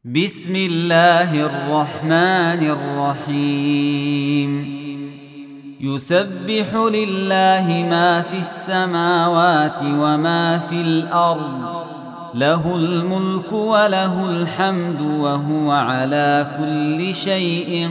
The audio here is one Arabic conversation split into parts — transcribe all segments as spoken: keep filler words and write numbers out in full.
بسم الله الرحمن الرحيم يسبح لله ما في السماوات وما في الأرض له الملك وله الحمد وهو على كل شيء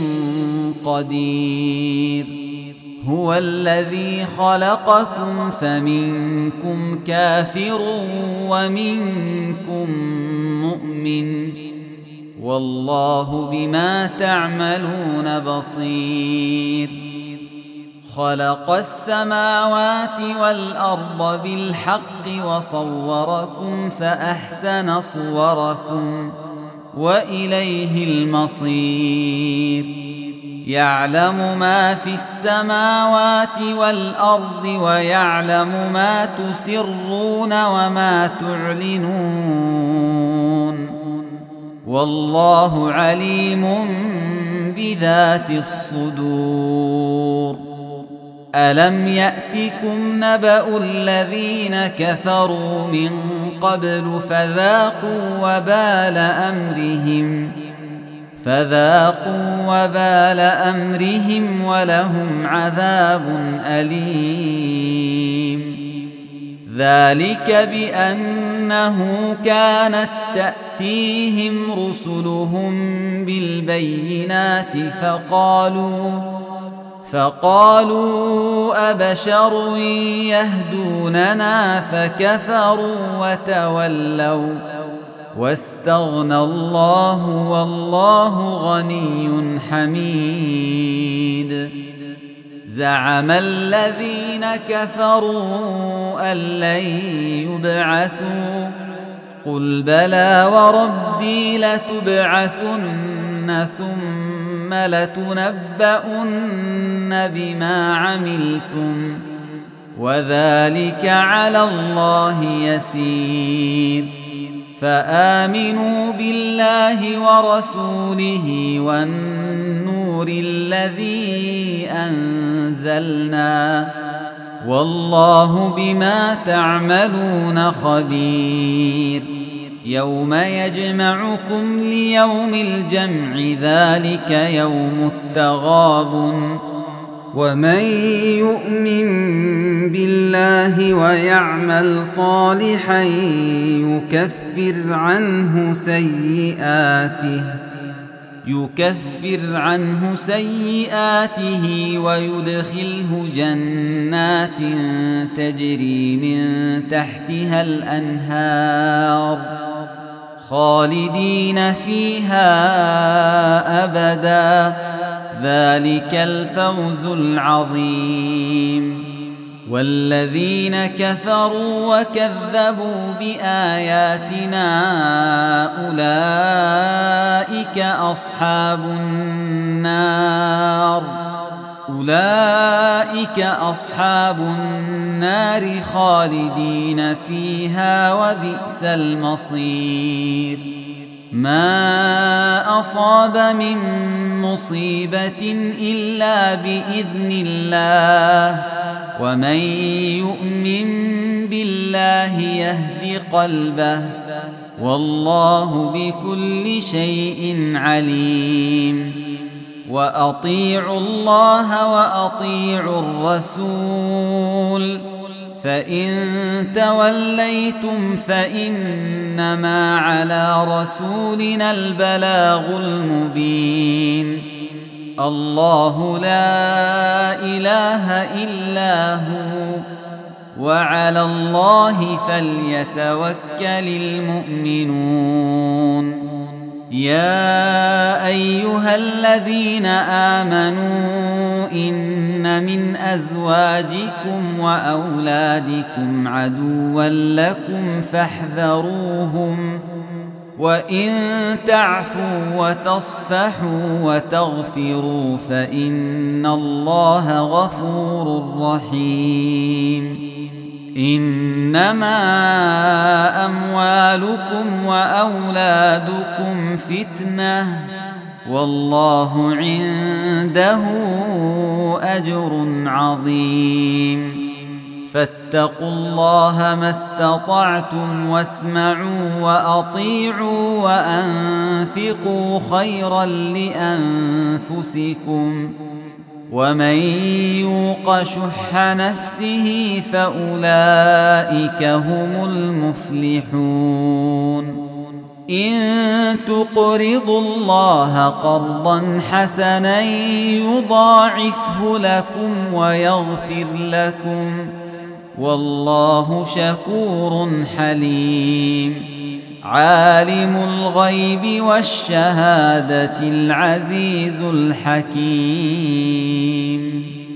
قدير هو الذي خلقكم فمنكم كافر ومنكم مؤمن والله بما تعملون بصير خلق السماوات والأرض بالحق وصوركم فأحسن صوركم وإليه المصير يعلم ما في السماوات والأرض ويعلم ما تسرون وما تعلنون والله عليم بذات الصدور ألم يأتكم نبأ الذين كفروا من قبل فذاقوا وبال أمرهم فذاقوا وبال أمرهم ولهم عذاب أليم ذلك بأنه كانت تأتيهم رسلهم بالبينات فقالوا فقالوا أبشر يهدوننا فكفروا وتولوا واستغنى الله والله غني حميد زعم الذين كفروا أن لن يبعثوا قل بلى وربي لتبعثن ثم لتنبؤن بما عملتم وذلك على الله يسير فآمنوا بالله ورسوله والنور الذي أنزلنا والله بما تعملون خبير يوم يجمعكم ليوم الجمع ذلك يوم التغابن ومن يؤمن بالله ويعمل صالحا يكفر عنه سيئاته يكفر عنه سيئاته ويدخله جنات تجري من تحتها الأنهار خالدين فيها أبدا ذلك الفوز العظيم والذين كفروا وكذبوا بآياتنا أولئك أصحاب النار أولئك أصحاب النار خالدين فيها وبئس المصير ما أصاب من مصيبة إلا بإذن الله ومن يؤمن بالله يهد قلبه والله بكل شيء عليم وأطيعوا الله وأطيعوا الرسول فإن توليتم فإنما على رسولنا البلاغ المبين الله لا إله إلا هو وعلى الله فليتوكل المؤمنون يا أيها الذين آمنوا إن من أزواجكم وأولادكم عدوا لكم فاحذروهم وإن تعفوا وتصفحوا وتغفروا فإن الله غفور رحيم إنما أموالكم وأولادكم فتنة والله عنده أجر عظيم فاتقوا الله ما استطعتم واسمعوا وأطيعوا وأنفقوا خيرا لأنفسكم ومن يوق شح نفسه فأولئك هم المفلحون إن تقرضوا الله قرضا حسنا يضاعفه لكم ويغفر لكم والله شكور حليم عالم الغيب والشهادة العزيز الحكيم